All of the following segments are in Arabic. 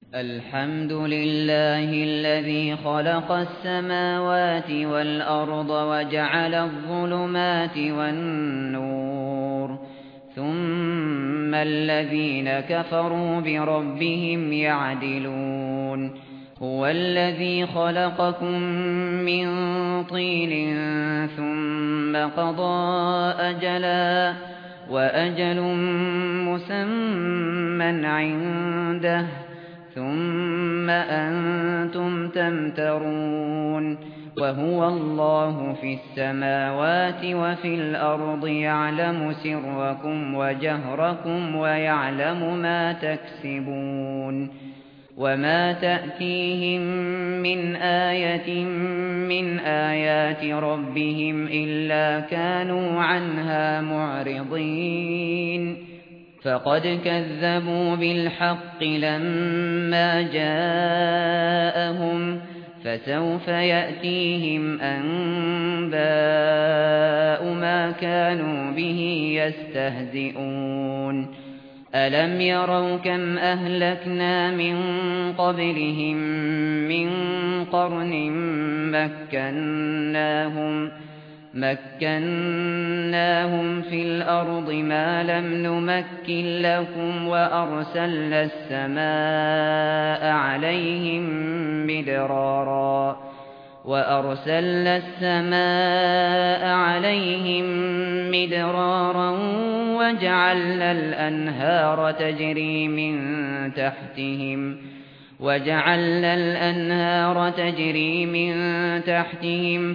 الحمد لله الذي خلق السماوات والأرض وجعل الظلمات والنور ثم الذين كفروا بربهم يعدلون هو الذي خلقكم من طين ثم قضى أجلا وأجل مسمى عنده ثم أنتم تمترون وهو الله في السماوات وفي الأرض يعلم سركم وجهركم ويعلم ما تكسبون وما تأتيهم من آية من آيات ربهم إلا كانوا عنها معرضين فقد كذبوا بالحق لما جاءهم فسوف يأتيهم أنباء ما كانوا به يستهزئون ألم يروا كم أهلكنا من قبلهم من قرن مكناهم في الأرض ما لم نمكن لكم وأرسلنا السماء عليهم مدرارا وجعلنا الأنهار تجري من تحتهم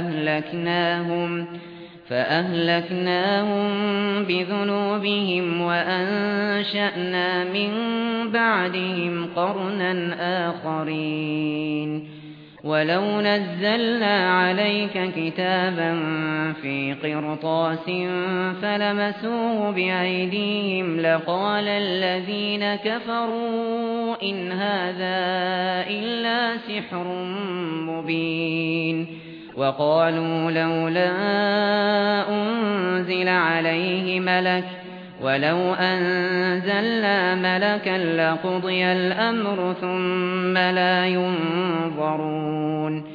فأهلكناهم بذنوبهم وأنشأنا من بعدهم قرنا آخرين ولو نزلنا عليك كتابا في قرطاس فلمسوه بأيديهم لقال الذين كفروا إن هذا إلا سحر مبين وقالوا لولا أنزل عليه ملك ولو أنزلنا ملكا لقضي الأمر ثم لا ينظرون